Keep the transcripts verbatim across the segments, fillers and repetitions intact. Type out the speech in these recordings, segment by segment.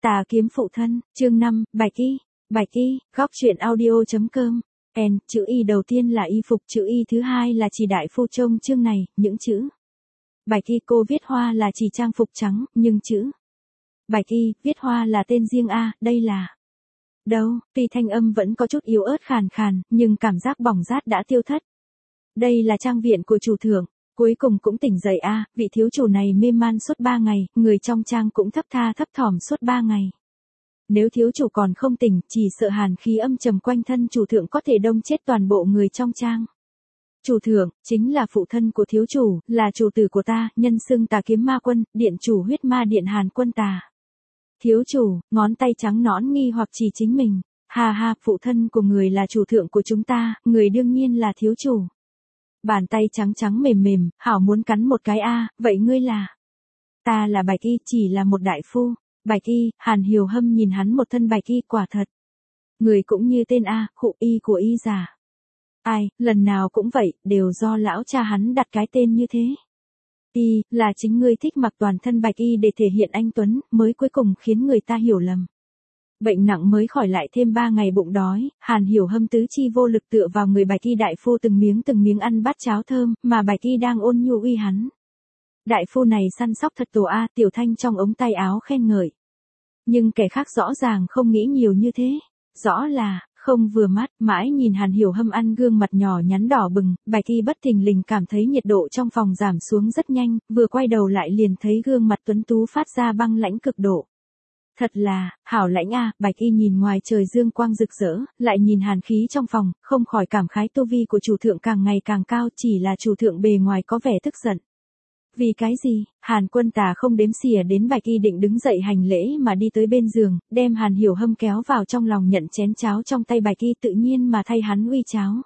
Tà kiếm phụ thân, chương năm, Bạch Y. Bạch Y, góc truyện audio.com. N, chữ Y đầu tiên là y phục, chữ Y thứ hai là chỉ đại phu trông chương này, những chữ. Bạch Y cô viết hoa là chỉ trang phục trắng, nhưng chữ. Bạch Y, viết hoa là tên riêng a, đây là. Đâu, tuy thanh âm vẫn có chút yếu ớt khàn khàn, nhưng cảm giác bỏng rát đã tiêu thất. Đây là trang viện của chủ thượng. Cuối cùng cũng tỉnh dậy a, à, vị thiếu chủ này mê man suốt ba ngày, người trong trang cũng thấp tha thấp thỏm suốt ba ngày. Nếu thiếu chủ còn không tỉnh, chỉ sợ hàn khí âm trầm quanh thân chủ thượng có thể đông chết toàn bộ người trong trang. Chủ thượng, chính là phụ thân của thiếu chủ, là chủ tử của ta, nhân xưng Tà kiếm ma quân, điện chủ huyết ma điện Hàn Quân Tà. Thiếu chủ, ngón tay trắng nõn nghi hoặc chỉ chính mình. Ha ha, phụ thân của người là chủ thượng của chúng ta, người đương nhiên là thiếu chủ. Bàn tay trắng trắng mềm mềm, hảo muốn cắn một cái a, vậy ngươi là? Ta là Bạch Y, chỉ là một đại phu. Bạch Y, Hàn Hiểu Hâm nhìn hắn một thân Bạch Y quả thật. Người cũng như tên a, khụ y của y giả. Ai, lần nào cũng vậy, đều do lão cha hắn đặt cái tên như thế. Y, là chính ngươi thích mặc toàn thân Bạch Y để thể hiện anh tuấn, mới cuối cùng khiến người ta hiểu lầm. Bệnh nặng mới khỏi lại thêm ba ngày bụng đói, Hàn Hiểu Hâm tứ chi vô lực tựa vào người Bạch Y đại phu từng miếng từng miếng ăn bát cháo thơm, mà Bạch Y đang ôn nhu uy hắn. Đại phu này săn sóc thật tổ a, Tiểu Thanh trong ống tay áo khen ngợi. Nhưng kẻ khác rõ ràng không nghĩ nhiều như thế, rõ là, không vừa mắt, mãi nhìn Hàn Hiểu Hâm ăn gương mặt nhỏ nhắn đỏ bừng, Bạch Y bất thình lình cảm thấy nhiệt độ trong phòng giảm xuống rất nhanh, vừa quay đầu lại liền thấy gương mặt tuấn tú phát ra băng lãnh cực độ. Thật là, hảo lãnh a, Bạch Y nhìn ngoài trời dương quang rực rỡ, lại nhìn hàn khí trong phòng, không khỏi cảm khái tu vi của chủ thượng càng ngày càng cao, chỉ là chủ thượng bề ngoài có vẻ tức giận. Vì cái gì? Hàn Quân Tà không đếm xỉa đến Bạch Y định đứng dậy hành lễ mà đi tới bên giường, đem Hàn Hiểu Hâm kéo vào trong lòng nhận chén cháo trong tay Bạch Y tự nhiên mà thay hắn uy cháo.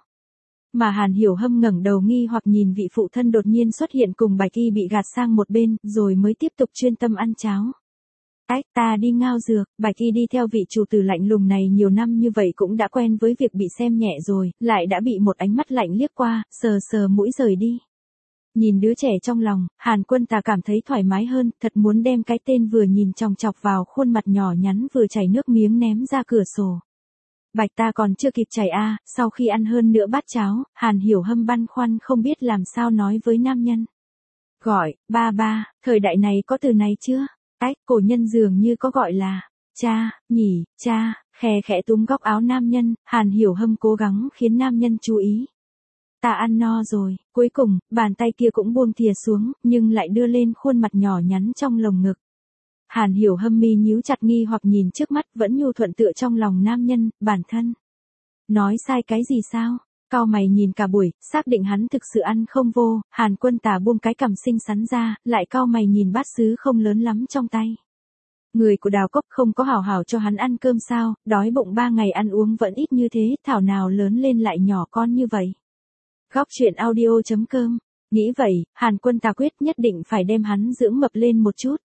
Mà Hàn Hiểu Hâm ngẩng đầu nghi hoặc nhìn vị phụ thân đột nhiên xuất hiện cùng Bạch Y bị gạt sang một bên, rồi mới tiếp tục chuyên tâm ăn cháo. Ách, ta đi ngao dược. Bạch Y đi theo vị chủ tử lạnh lùng này nhiều năm như vậy cũng đã quen với việc bị xem nhẹ rồi, lại đã bị một ánh mắt lạnh liếc qua, sờ sờ mũi rời đi. Nhìn đứa trẻ trong lòng, Hàn Quân Tà cảm thấy thoải mái hơn, thật muốn đem cái tên vừa nhìn chòng chọc vào khuôn mặt nhỏ nhắn vừa chảy nước miếng ném ra cửa sổ. Bạch ta còn chưa kịp chảy a, sau khi ăn hơn nữa bát cháo, Hàn Hiểu Hâm băn khoăn không biết làm sao nói với nam nhân. Gọi, ba ba, thời đại này có từ này chưa? Ách, cổ nhân dường như có gọi là, cha, nhỉ, cha, khe khẽ túm góc áo nam nhân, Hàn Hiểu Hâm cố gắng khiến nam nhân chú ý. Ta ăn no rồi, cuối cùng, bàn tay kia cũng buông thìa xuống, nhưng lại đưa lên khuôn mặt nhỏ nhắn trong lồng ngực. Hàn Hiểu Hâm mi nhíu chặt nghi hoặc nhìn trước mắt vẫn nhu thuận tựa trong lòng nam nhân, bản thân. Nói sai cái gì sao? Cau mày nhìn cả buổi, xác định hắn thực sự ăn không vô, Hàn Quân Tà buông cái cằm xinh xắn ra, lại cau mày nhìn bát sứ không lớn lắm trong tay. Người của Đào Cốc không có hảo hảo cho hắn ăn cơm sao, đói bụng ba ngày ăn uống vẫn ít như thế, thảo nào lớn lên lại nhỏ con như vậy. Góc truyện audio.com. Nghĩ vậy, Hàn Quân Tà quyết nhất định phải đem hắn dưỡng mập lên một chút.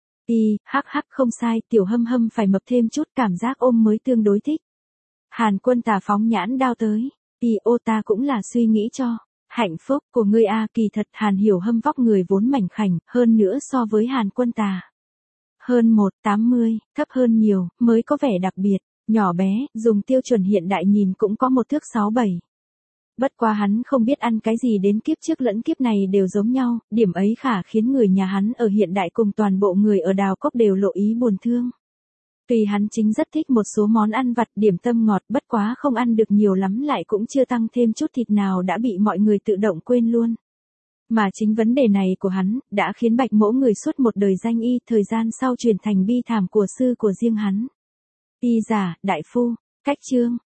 Y, hắc hắc không sai, Tiểu Hâm Hâm phải mập thêm chút, cảm giác ôm mới tương đối thích. Hàn Quân Tà phóng nhãn đao tới. Y ô ta cũng là suy nghĩ cho. Hạnh phúc của ngươi a, kỳ thật Hàn Hiểu Hâm vóc người vốn mảnh khảnh, hơn nữa so với Hàn Quân Tà. Hơn một tám mươi, thấp hơn nhiều, mới có vẻ đặc biệt, nhỏ bé, dùng tiêu chuẩn hiện đại nhìn cũng có một thước sáu bảy. Bất quá hắn không biết ăn cái gì đến kiếp trước lẫn kiếp này đều giống nhau, điểm ấy khả khiến người nhà hắn ở hiện đại cùng toàn bộ người ở Đào Cốc đều lộ ý buồn thương. Tuy hắn chính rất thích một số món ăn vặt điểm tâm ngọt, bất quá không ăn được nhiều lắm lại cũng chưa tăng thêm chút thịt nào đã bị mọi người tự động quên luôn. Mà chính vấn đề này của hắn, đã khiến Bạch Mỗ người suốt một đời danh y, thời gian sau chuyển thành bi thảm của sư của riêng hắn. Y giả, đại phu, cách chương.